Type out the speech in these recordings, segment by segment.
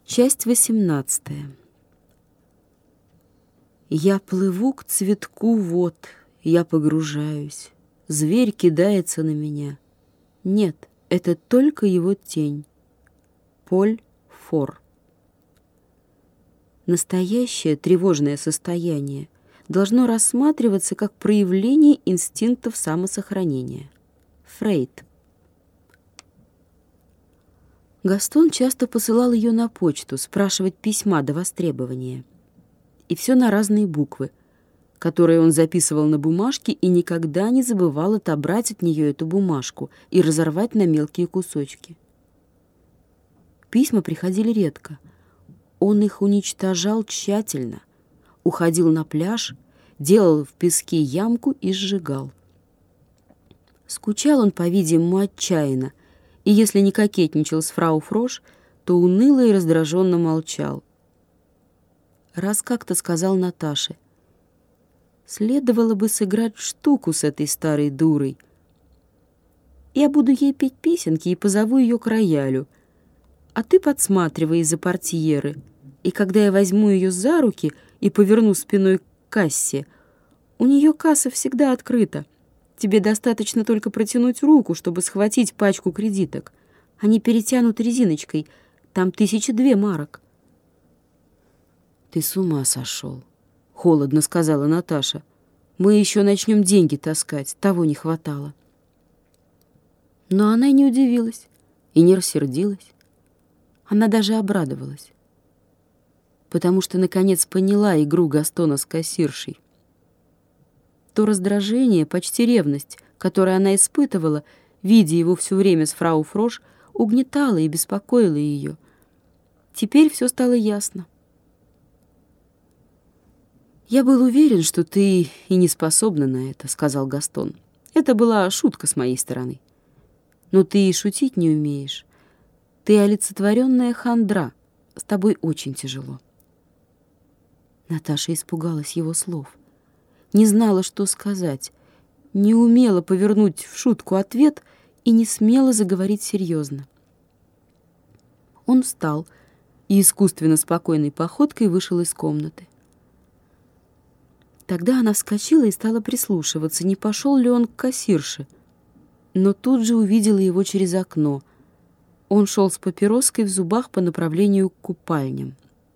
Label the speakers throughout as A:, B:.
A: Часть 18. Я плыву к цветку вод, я погружаюсь. Зверь кидается на меня. Нет, это только его тень. Поль Фор. Настоящее тревожное состояние должно рассматриваться как проявление инстинктов самосохранения. Фрейд. Гастон часто посылал ее на почту спрашивать письма до востребования. И все на разные буквы, которые он записывал на бумажке и никогда не забывал отобрать от нее эту бумажку и разорвать на мелкие кусочки. Письма приходили редко. Он их уничтожал тщательно, уходил на пляж, делал в песке ямку и сжигал. Скучал он, по-видимому, отчаянно, и если не кокетничал с фрау Фрош, то уныло и раздраженно молчал. Раз как-то сказал Наташе: «Следовало бы сыграть в штуку с этой старой дурой. Я буду ей петь песенки и позову ее к роялю, а ты подсматривай из-за портьеры, и когда я возьму ее за руки и поверну спиной к кассе, у нее касса всегда открыта. Тебе достаточно только протянуть руку, чтобы схватить пачку кредиток. Они перетянуты резиночкой, там 1002 марок». «Ты с ума сошел», — холодно сказала Наташа. «Мы еще начнем деньги таскать, того не хватало». Но она и не удивилась, и не рассердилась. Она даже обрадовалась, потому что, наконец, поняла игру Гастона с кассиршей. То раздражение, почти ревность, которое она испытывала, видя его все время с фрау Фрош, угнетало и беспокоило ее. Теперь все стало ясно. «Я был уверен, что ты и не способна на это», — сказал Гастон. «Это была шутка с моей стороны. Но ты и шутить не умеешь. Ты олицетворенная хандра. С тобой очень тяжело». Наташа испугалась его слов. Не знала, что сказать, не умела повернуть в шутку ответ и не смела заговорить серьезно. Он встал и искусственно спокойной походкой вышел из комнаты. Тогда она вскочила и стала прислушиваться, не пошел ли он к кассирше, но тут же увидела его через окно. Он шел с папироской в зубах по направлению к купальням.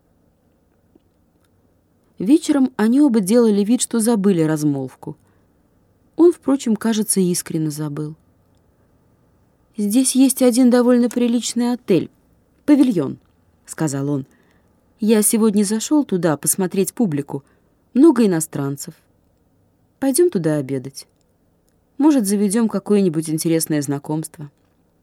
A: Вечером они оба делали вид, что забыли размолвку. Он, впрочем, кажется, искренне забыл. «Здесь есть один довольно приличный отель, павильон», — сказал он. «Я сегодня зашел туда посмотреть публику. Много иностранцев. Пойдем туда обедать. Может, заведем какое-нибудь интересное знакомство».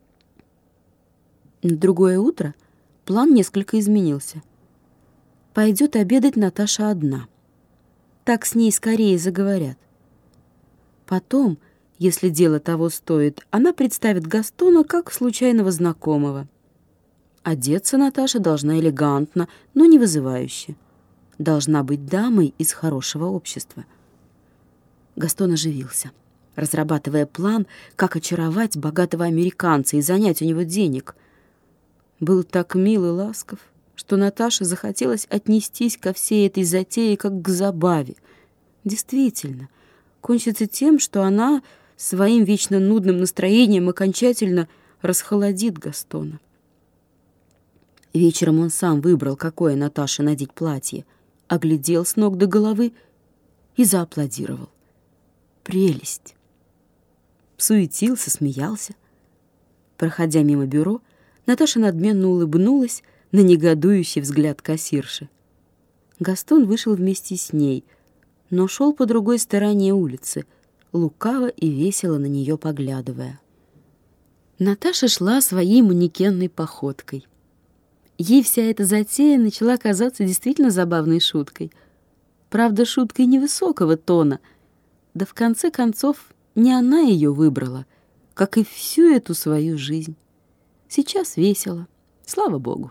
A: На другое утро план несколько изменился. Пойдет обедать Наташа одна. Так с ней скорее заговорят. Потом, если дело того стоит, она представит Гастона как случайного знакомого. Одеться Наташа должна элегантно, но не вызывающе. Должна быть дамой из хорошего общества. Гастон оживился, разрабатывая план, как очаровать богатого американца и занять у него денег. Был так мил и ласков, что Наташе захотелось отнестись ко всей этой затее как к забаве. Действительно, кончится тем, что она своим вечно нудным настроением окончательно расхолодит Гастона. Вечером он сам выбрал, какое Наташе надеть платье, оглядел с ног до головы и зааплодировал. Прелесть! Суетился, смеялся. Проходя мимо бюро, Наташа надменно улыбнулась на негодующий взгляд кассирши. Гастон вышел вместе с ней, но шел по другой стороне улицы, лукаво и весело на нее поглядывая. Наташа шла своей манекенной походкой. Ей вся эта затея начала казаться действительно забавной шуткой. Правда, шуткой невысокого тона, да в конце концов не она ее выбрала, как и всю эту свою жизнь. Сейчас весело, слава богу.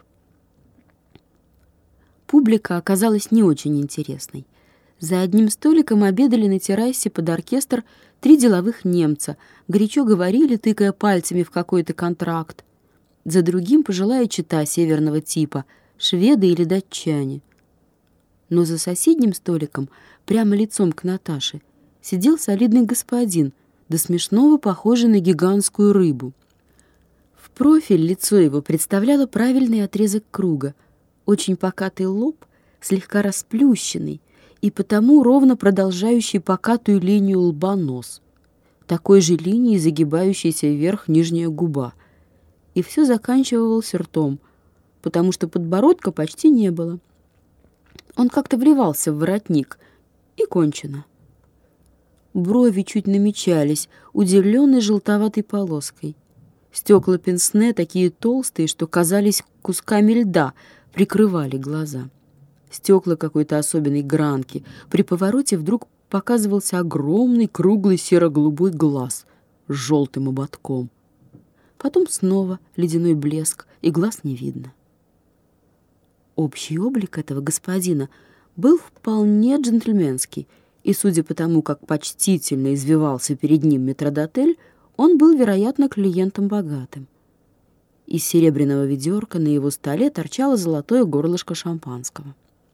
A: Публика оказалась не очень интересной. За одним столиком обедали на террасе под оркестр 3 деловых немца, горячо говорили, тыкая пальцами в какой-то контракт. За другим пожилая чета северного типа, шведы или датчане. Но за соседним столиком, прямо лицом к Наташе, сидел солидный господин, до смешного похожий на гигантскую рыбу. В профиль лицо его представляло правильный отрезок круга, очень покатый лоб, слегка расплющенный и потому ровно продолжающий покатую линию лба нос, такой же линией загибающейся вверх нижняя губа, и все заканчивалось ртом, потому что подбородка почти не было. Он как-то вливался в воротник, и кончено. Брови чуть намечались, удивленной желтоватой полоской. Стекла пенсне, такие толстые, что казались кусками льда, прикрывали глаза. Стекла какой-то особенной гранки. При повороте вдруг показывался огромный круглый серо-голубой глаз с желтым ободком. Потом снова ледяной блеск, и глаз не видно. Общий облик этого господина был вполне джентльменский, и, судя по тому, как почтительно извивался перед ним метрдотель, он был, вероятно, клиентом богатым. Из серебряного ведерка на его столе торчало золотое горлышко шампанского.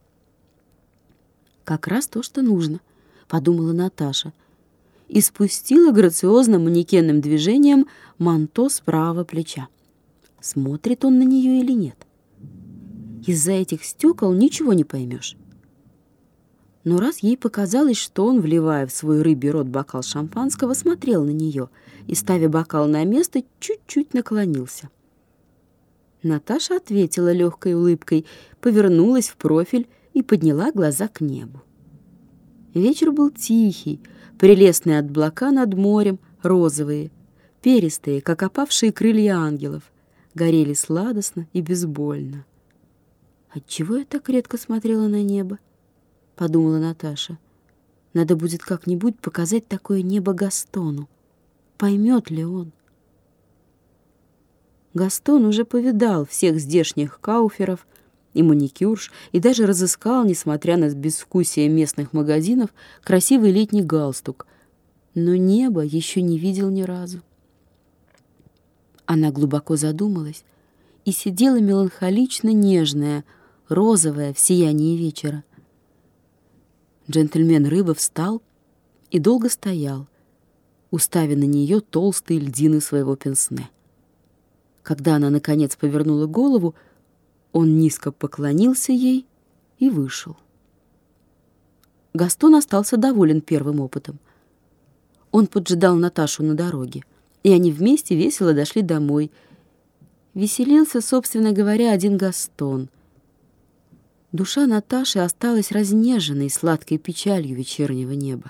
A: «Как раз то, что нужно», — подумала Наташа, и спустила грациозным манекенным движением манто с правого плеча. Смотрит он на нее или нет? Из-за этих стекол ничего не поймешь. Но раз ей показалось, что он, вливая в свой рыбий рот бокал шампанского, смотрел на нее и, ставя бокал на место, чуть-чуть наклонился. Наташа ответила легкой улыбкой, повернулась в профиль и подняла глаза к небу. Вечер был тихий, прелестные облака над морем, розовые, перистые, как опавшие крылья ангелов, горели сладостно и безбольно. «Отчего я так редко смотрела на небо?» — подумала Наташа. «Надо будет как-нибудь показать такое небо Гастону. Поймет ли он?» Гастон уже повидал всех здешних кауферов и маникюрш и даже разыскал, несмотря на безвкусие местных магазинов, красивый летний галстук, но небо еще не видел ни разу. Она глубоко задумалась и сидела меланхолично нежная, розовая в сиянии вечера. Джентльмен-рыба встал и долго стоял, уставя на нее толстые льдины своего пенсне. Когда она, наконец, повернула голову, он низко поклонился ей и вышел. Гастон остался доволен первым опытом. Он поджидал Наташу на дороге, и они вместе весело дошли домой. Веселился, собственно говоря, один Гастон. Душа Наташи осталась разнеженной сладкой печалью вечернего неба.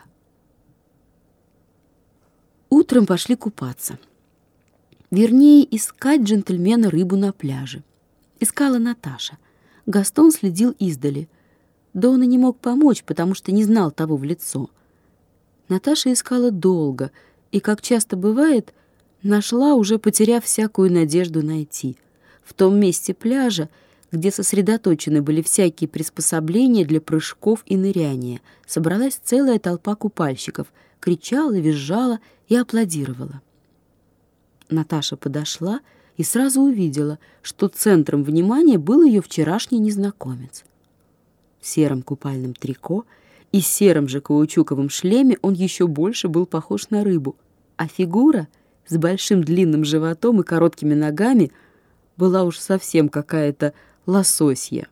A: Утром пошли купаться. Вернее, искать джентльмена рыбу на пляже. Искала Наташа. Гастон следил издали. Да он и не мог помочь, потому что не знал того в лицо. Наташа искала долго и, как часто бывает, нашла, уже потеряв всякую надежду найти. В том месте пляжа, где сосредоточены были всякие приспособления для прыжков и ныряния, собралась целая толпа купальщиков, кричала, визжала и аплодировала. Наташа подошла и сразу увидела, что центром внимания был ее вчерашний незнакомец. В сером купальном трико и сером же каучуковом шлеме он еще больше был похож на рыбу, а фигура с большим длинным животом и короткими ногами была уж совсем какая-то лососья.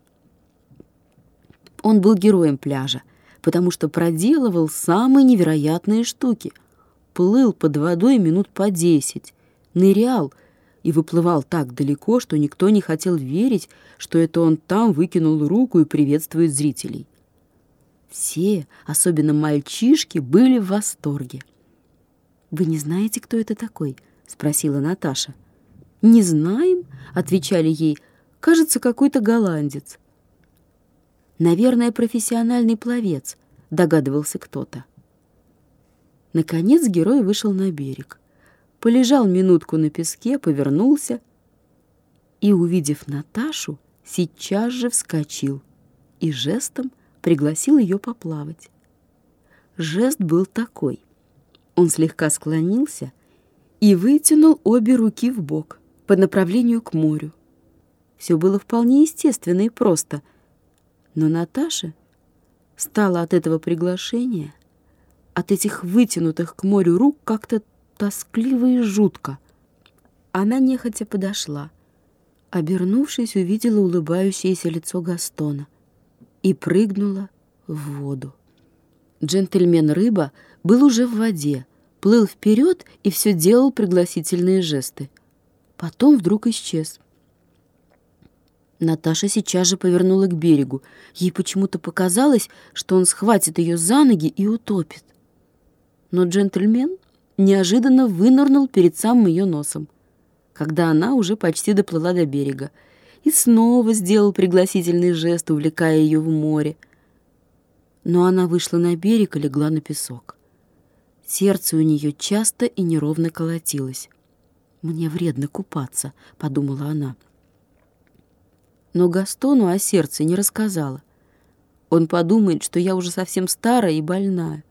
A: Он был героем пляжа, потому что проделывал самые невероятные штуки. Плыл под водой минут по 10, нырял и выплывал так далеко, что никто не хотел верить, что это он там выкинул руку и приветствует зрителей. Все, особенно мальчишки, были в восторге. «Вы не знаете, кто это такой?» — спросила Наташа. «Не знаем», — отвечали ей, — «кажется, какой-то голландец». «Наверное, профессиональный пловец», — догадывался кто-то. Наконец герой вышел на берег, полежал минутку на песке, повернулся и, увидев Наташу, сейчас же вскочил и жестом пригласил ее поплавать. Жест был такой. Он слегка склонился и вытянул обе руки в бок по направлению к морю. Все было вполне естественно и просто. Но Наташе стало от этого приглашения, от этих вытянутых к морю рук как-то тоскливо и жутко. Она нехотя подошла. Обернувшись, увидела улыбающееся лицо Гастона и прыгнула в воду. Джентльмен-рыба был уже в воде, плыл вперед и все делал пригласительные жесты. Потом вдруг исчез. Наташа сейчас же повернула к берегу. Ей почему-то показалось, что он схватит ее за ноги и утопит. Но джентльмен неожиданно вынырнул перед самым ее носом, когда она уже почти доплыла до берега, и снова сделал пригласительный жест, увлекая ее в море. Но она вышла на берег и легла на песок. Сердце у нее часто и неровно колотилось. «Мне вредно купаться», — подумала она. Но Гастону о сердце не рассказала. Он подумает, что я уже совсем старая и больная.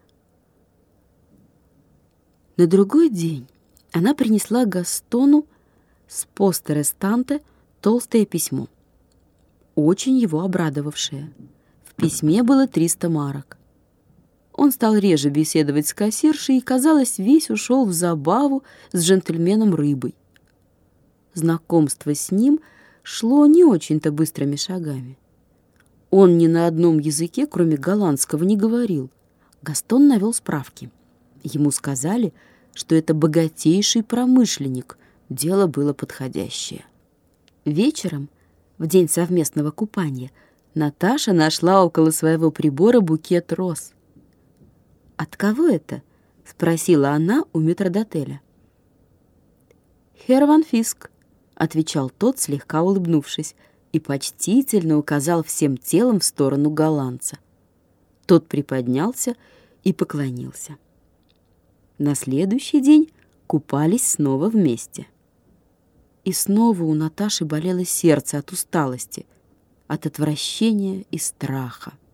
A: На другой день она принесла Гастону с пост-рестанте толстое письмо, очень его обрадовавшее. В письме было 300 марок. Он стал реже беседовать с кассиршей и, казалось, весь ушел в забаву с джентльменом-рыбой. Знакомство с ним шло не очень-то быстрыми шагами. Он ни на одном языке, кроме голландского, не говорил. Гастон навел справки. Ему сказали, что это богатейший промышленник. Дело было подходящее. Вечером, в день совместного купания, Наташа нашла около своего прибора букет роз. «От кого это?» — спросила она у метрдотеля. «Херр ван Фиск», — отвечал тот, слегка улыбнувшись, и почтительно указал всем телом в сторону голландца. Тот приподнялся и поклонился. На следующий день купались снова вместе. И снова у Наташи болело сердце от усталости, от отвращения и страха.